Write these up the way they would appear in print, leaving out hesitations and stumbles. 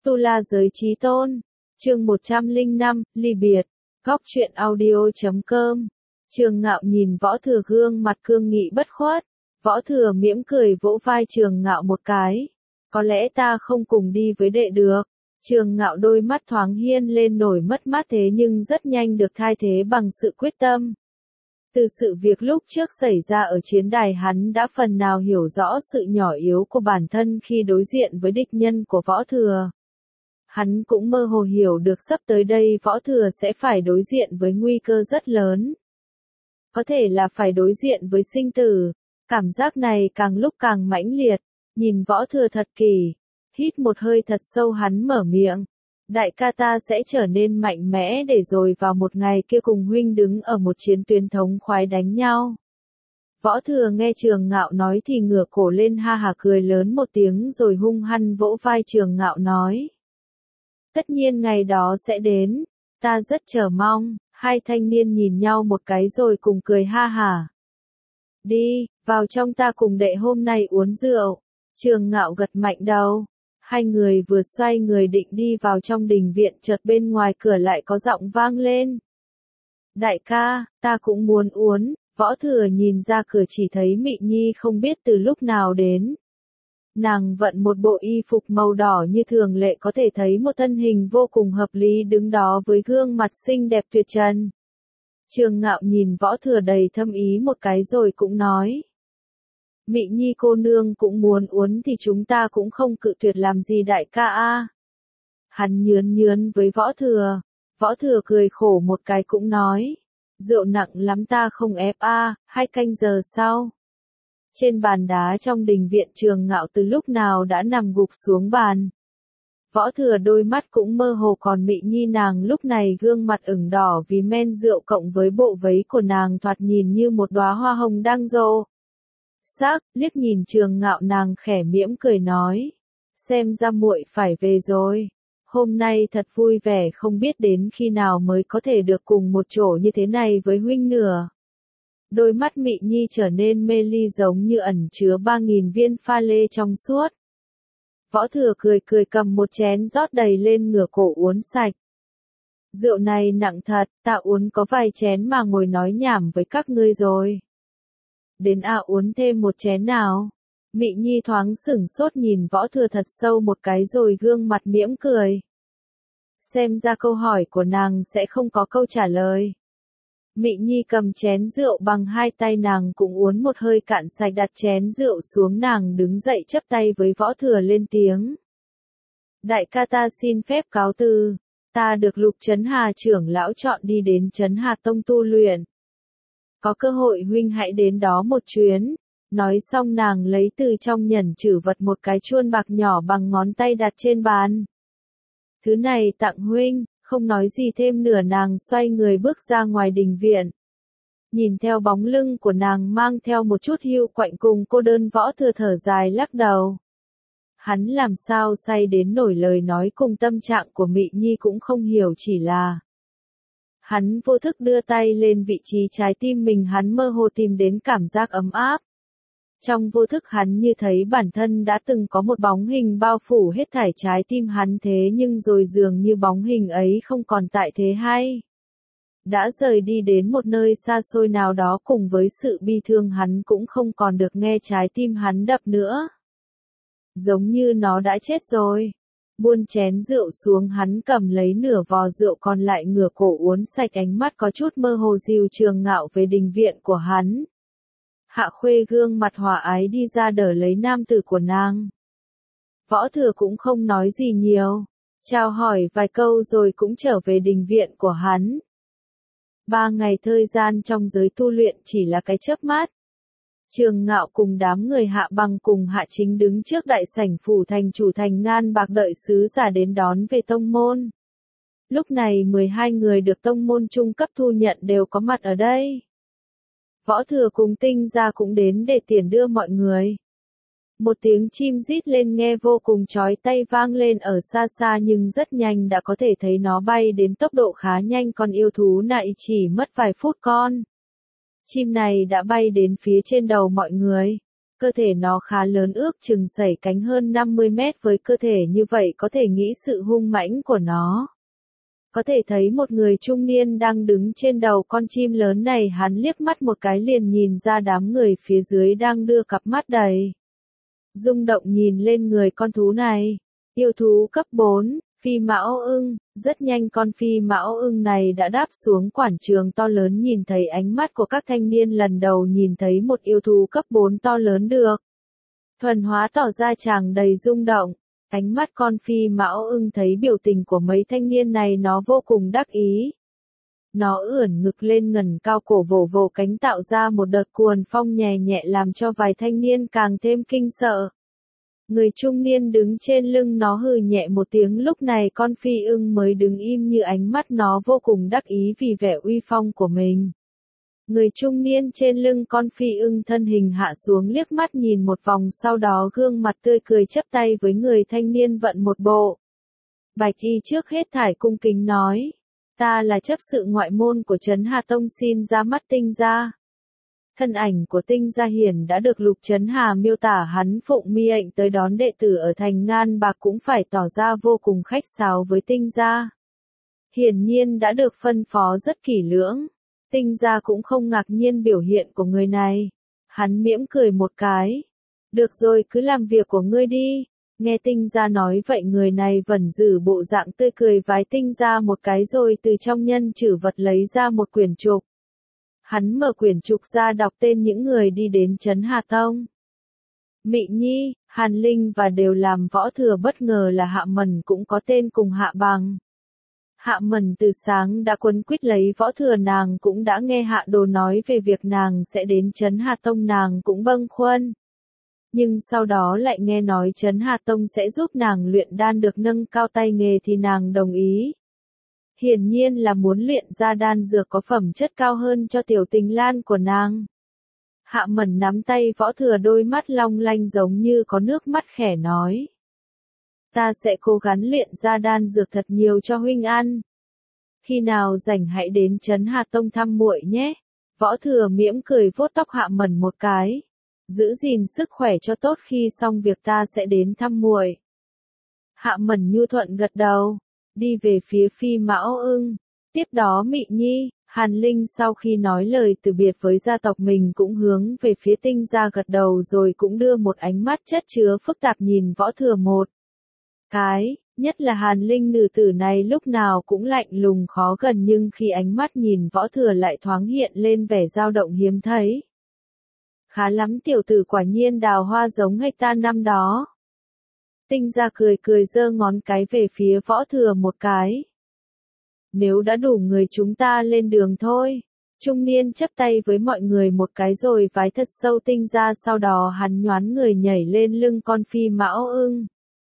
Tu La Giới Chí Tôn, chương 105, ly biệt, góc truyện audio.com. Trường Ngạo nhìn Võ Thừa gương mặt cương nghị bất khuất, Võ Thừa mỉm cười vỗ vai Trường Ngạo một cái. Có lẽ ta không cùng đi với đệ được. Trường Ngạo đôi mắt thoáng hiên lên nổi mất mát thế nhưng rất nhanh được thay thế bằng sự quyết tâm. Từ sự việc lúc trước xảy ra ở chiến đài hắn đã phần nào hiểu rõ sự nhỏ yếu của bản thân khi đối diện với địch nhân của Võ Thừa. Hắn cũng mơ hồ hiểu được sắp tới đây Võ Thừa sẽ phải đối diện với nguy cơ rất lớn. Có thể là phải đối diện với sinh tử. Cảm giác này càng lúc càng mãnh liệt. Nhìn Võ Thừa thật kỳ. Hít một hơi thật sâu hắn mở miệng. Đại ca ta sẽ trở nên mạnh mẽ để rồi vào một ngày kia cùng huynh đứng ở một chiến tuyến thống khoái đánh nhau. Võ Thừa nghe Trường Ngạo nói thì ngửa cổ lên ha hả cười lớn một tiếng rồi hung hăng vỗ vai Trường Ngạo nói. Tất nhiên ngày đó sẽ đến, ta rất chờ mong. Hai thanh niên nhìn nhau một cái rồi cùng cười ha hả. Đi, vào trong ta cùng đệ hôm nay uống rượu. Trường Ngạo gật mạnh đầu. Hai người vừa xoay người định đi vào trong đình viện chợt bên ngoài cửa lại có giọng vang lên. Đại ca, ta cũng muốn uống. Võ Thừa nhìn ra cửa chỉ thấy Mị Nhi không biết từ lúc nào đến. Nàng vận một bộ y phục màu đỏ như thường lệ có thể thấy một thân hình vô cùng hợp lý đứng đó với gương mặt xinh đẹp tuyệt trần. Trường Ngạo nhìn Võ Thừa đầy thâm ý một cái rồi cũng nói. Mị Nhi cô nương cũng muốn uống thì chúng ta cũng không cự tuyệt làm gì đại ca a. Hắn nhướn với Võ Thừa. Võ Thừa cười khổ một cái cũng nói. Rượu nặng lắm ta không ép a. 2 canh giờ sau. Trên bàn đá trong đình viện Trường Ngạo từ lúc nào đã nằm gục xuống bàn. Võ Thừa đôi mắt cũng mơ hồ còn Mị Nhi nàng lúc này gương mặt ửng đỏ vì men rượu cộng với bộ váy của nàng thoạt nhìn như một đóa hoa hồng đang rộ. Sắc, liếc nhìn Trường Ngạo nàng khẽ mỉm cười nói. Xem ra muội phải về rồi. Hôm nay thật vui vẻ không biết đến khi nào mới có thể được cùng một chỗ như thế này với huynh nữa. Đôi mắt Mị Nhi trở nên mê ly giống như ẩn chứa 3.000 viên pha lê trong suốt. Võ Thừa cười cầm một chén rót đầy lên ngửa cổ uống sạch. Rượu này nặng thật, ta uống có vài chén mà ngồi nói nhảm với các ngươi rồi. Đến uống thêm một chén nào. Mị Nhi thoáng sửng sốt nhìn Võ Thừa thật sâu một cái rồi gương mặt mỉm cười. Xem ra câu hỏi của nàng sẽ không có câu trả lời. Mị Nhi cầm chén rượu bằng 2 tay nàng cũng uống một hơi cạn sạch đặt chén rượu xuống nàng đứng dậy chắp tay với Võ Thừa lên tiếng. Đại ca ta xin phép cáo từ. Ta được Lục Trấn Hà trưởng lão chọn đi đến Trấn Hà Tông tu luyện. Có cơ hội huynh hãy đến đó một chuyến. Nói xong nàng lấy từ trong nhẫn trữ vật một cái chuông bạc nhỏ bằng ngón tay đặt trên bàn. Thứ này tặng huynh. Không nói gì thêm nửa nàng xoay người bước ra ngoài đình viện. Nhìn theo bóng lưng của nàng mang theo một chút hiu quạnh cùng cô đơn Võ Thừa thở dài lắc đầu. Hắn làm sao say đến nổi lời nói cùng tâm trạng của Mị Nhi cũng không hiểu chỉ là. Hắn vô thức đưa tay lên vị trí trái tim mình hắn mơ hồ tìm đến cảm giác ấm áp. Trong vô thức hắn như thấy bản thân đã từng có một bóng hình bao phủ hết thảy trái tim hắn thế nhưng rồi dường như bóng hình ấy không còn tại thế hay. Đã rời đi đến một nơi xa xôi nào đó cùng với sự bi thương hắn cũng không còn được nghe trái tim hắn đập nữa. Giống như nó đã chết rồi. Buông chén rượu xuống hắn cầm lấy nửa vò rượu còn lại ngửa cổ uống sạch ánh mắt có chút mơ hồ dìu Trường Ngạo về đình viện của hắn. Hạ Khuê gương mặt hòa ái đi ra đỡ lấy nam tử của nàng. Võ Thừa cũng không nói gì nhiều. Chào hỏi vài câu rồi cũng trở về đình viện của hắn. 3 ngày thời gian trong giới tu luyện chỉ là cái chớp mắt. Trường Ngạo cùng đám người Hạ Bằng cùng Hạ Chính đứng trước đại sảnh phủ thành chủ thành Ngan Bạc đợi sứ giả đến đón về tông môn. Lúc này 12 người được tông môn trung cấp thu nhận đều có mặt ở đây. Võ Thừa cùng Tinh Gia cũng đến để tiễn đưa mọi người. Một tiếng chim rít lên nghe vô cùng chói tai vang lên ở xa xa nhưng rất nhanh đã có thể thấy nó bay đến tốc độ khá nhanh con yêu thú này chỉ mất vài phút con. Chim này đã bay đến phía trên đầu mọi người. Cơ thể nó khá lớn, ước chừng sẩy cánh hơn 50 mét, với cơ thể như vậy có thể nghĩ sự hung mãnh của nó. Có thể thấy một người trung niên đang đứng trên đầu con chim lớn này, hắn liếc mắt một cái liền nhìn ra đám người phía dưới đang đưa cặp mắt đầy rung động nhìn lên người con thú này. Yêu thú cấp 4, phi mão ưng. Rất nhanh con phi mão ưng này đã đáp xuống quảng trường to lớn, nhìn thấy ánh mắt của các thanh niên lần đầu nhìn thấy một yêu thú cấp 4 to lớn được thuần hóa tỏ ra tràn đầy rung động. Ánh mắt con phi mão ưng thấy biểu tình của mấy thanh niên này nó vô cùng đắc ý. Nó ưỡn ngực lên ngẩng cao cổ vỗ vỗ cánh tạo ra một đợt cuồng phong nhẹ nhẹ làm cho vài thanh niên càng thêm kinh sợ. Người trung niên đứng trên lưng nó hừ nhẹ một tiếng, lúc này con phi ưng mới đứng im, như ánh mắt nó vô cùng đắc ý vì vẻ uy phong của mình. Người trung niên trên lưng con phi ưng thân hình hạ xuống, liếc mắt nhìn một vòng, sau đó gương mặt tươi cười chắp tay với người thanh niên vận một bộ bạch y, trước hết thải cung kính nói: ta là chấp sự ngoại môn của Trấn Hà Tông, xin ra mắt Tinh gia. Thân ảnh của Tinh gia hiển đã được Lục Trấn Hà miêu tả, hắn phụng mi lệnh tới đón đệ tử ở thành Ngan Bạc, cũng phải tỏ ra vô cùng khách sáo với Tinh gia. Hiển nhiên đã được phân phó rất kỹ lưỡng. Tinh gia cũng không ngạc nhiên biểu hiện của người này. Hắn mỉm cười một cái. Được rồi, cứ làm việc của ngươi đi. Nghe Tinh gia nói vậy, người này vẫn giữ bộ dạng tươi cười vái Tinh gia một cái, rồi từ trong nhân trữ vật lấy ra một quyển trục. Hắn mở quyển trục ra, đọc tên những người đi đến Trấn Hà Tông. Mị Nhi, Hàn Linh và đều làm võ thừa, bất ngờ là Hạ Mẩn cũng có tên cùng Hạ Bằng. Hạ Mẩn từ sáng đã quấn quýt lấy võ thừa, nàng cũng đã nghe Hạ Đồ nói về việc nàng sẽ đến Trấn Hà Tông, nàng cũng bâng khuâng. Nhưng sau đó lại nghe nói Trấn Hà Tông sẽ giúp nàng luyện đan được nâng cao tay nghề thì nàng đồng ý. Hiển nhiên là muốn luyện ra đan dược có phẩm chất cao hơn cho tiểu Tình Lan của nàng. Hạ Mẩn nắm tay võ thừa, đôi mắt long lanh giống như có nước mắt, khẽ nói: ta sẽ cố gắng luyện ra đan dược thật nhiều cho huynh ăn. Khi nào rảnh hãy đến Trấn Hà Tông thăm muội nhé. Võ thừa mỉm cười vuốt tóc Hạ Mẩn một cái. Giữ gìn sức khỏe cho tốt, khi xong việc ta sẽ đến thăm muội. Hạ Mẩn nhu thuận gật đầu, đi về phía phi mão ưng. Tiếp đó Mị Nhi, Hàn Linh sau khi nói lời từ biệt với gia tộc mình cũng hướng về phía Tinh gia gật đầu, rồi cũng đưa một ánh mắt chất chứa phức tạp nhìn võ thừa một cái. Nhất là Hàn Linh, nữ tử này lúc nào cũng lạnh lùng khó gần, nhưng khi ánh mắt nhìn võ thừa lại thoáng hiện lên vẻ dao động hiếm thấy. Khá lắm, tiểu tử quả nhiên đào hoa giống hecta năm đó. Tinh gia cười cười giơ ngón cái về phía võ thừa một cái. Nếu đã đủ người, chúng ta lên đường thôi. Trung niên chắp tay với mọi người một cái rồi vái thật sâu Tinh gia, sau đó hắn nhoáng người nhảy lên lưng con phi mão ưng.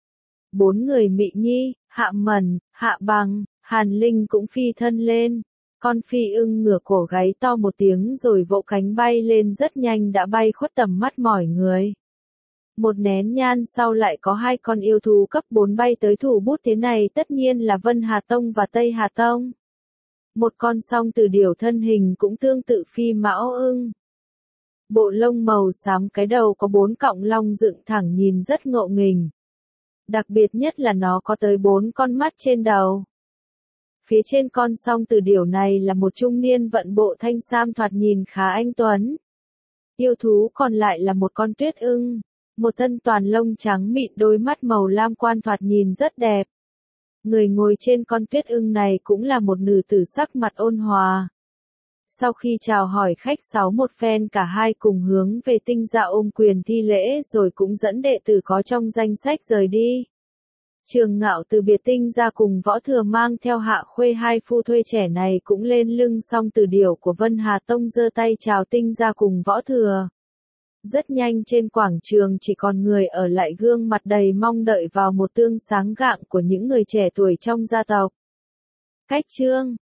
4 người Mị Nhi, Hạ Mẩn, Hạ Bằng, Hàn Linh cũng phi thân lên. Con phi ưng ngửa cổ gáy to một tiếng rồi vỗ cánh bay lên, rất nhanh đã bay khuất tầm mắt mọi người. Một nén nhang sau lại có 2 con yêu thú cấp 4 bay tới thủ bút, thế này tất nhiên là Vân Hà Tông và Tây Hà Tông. Một con song tử điểu thân hình cũng tương tự phi mão ưng. Bộ lông màu xám, cái đầu có 4 cọng long dựng thẳng, nhìn rất ngộ nghĩnh. Đặc biệt nhất là nó có tới 4 con mắt trên đầu. Phía trên con song tử điểu này là một trung niên vận bộ thanh sam, thoạt nhìn khá anh tuấn. Yêu thú còn lại là một con tuyết ưng, một thân toàn lông trắng mịn, đôi mắt màu lam quan, thoạt nhìn rất đẹp. Người ngồi trên con tuyết ưng này cũng là một nữ tử sắc mặt ôn hòa. Sau khi chào hỏi khách sáo một phen, cả hai cùng hướng về Tinh gia ôm quyền thi lễ, rồi cũng dẫn đệ tử có trong danh sách rời đi. Trường Ngạo từ biệt Tinh gia cùng võ thừa mang theo Hạ Khuê, 2 phu thuê trẻ này cũng lên lưng song tử điểu của Vân Hà Tông, giơ tay chào Tinh gia cùng võ thừa. Rất nhanh trên quảng trường chỉ còn người ở lại, gương mặt đầy mong đợi vào một tương sáng gạng của những người trẻ tuổi trong gia tộc. Cách chương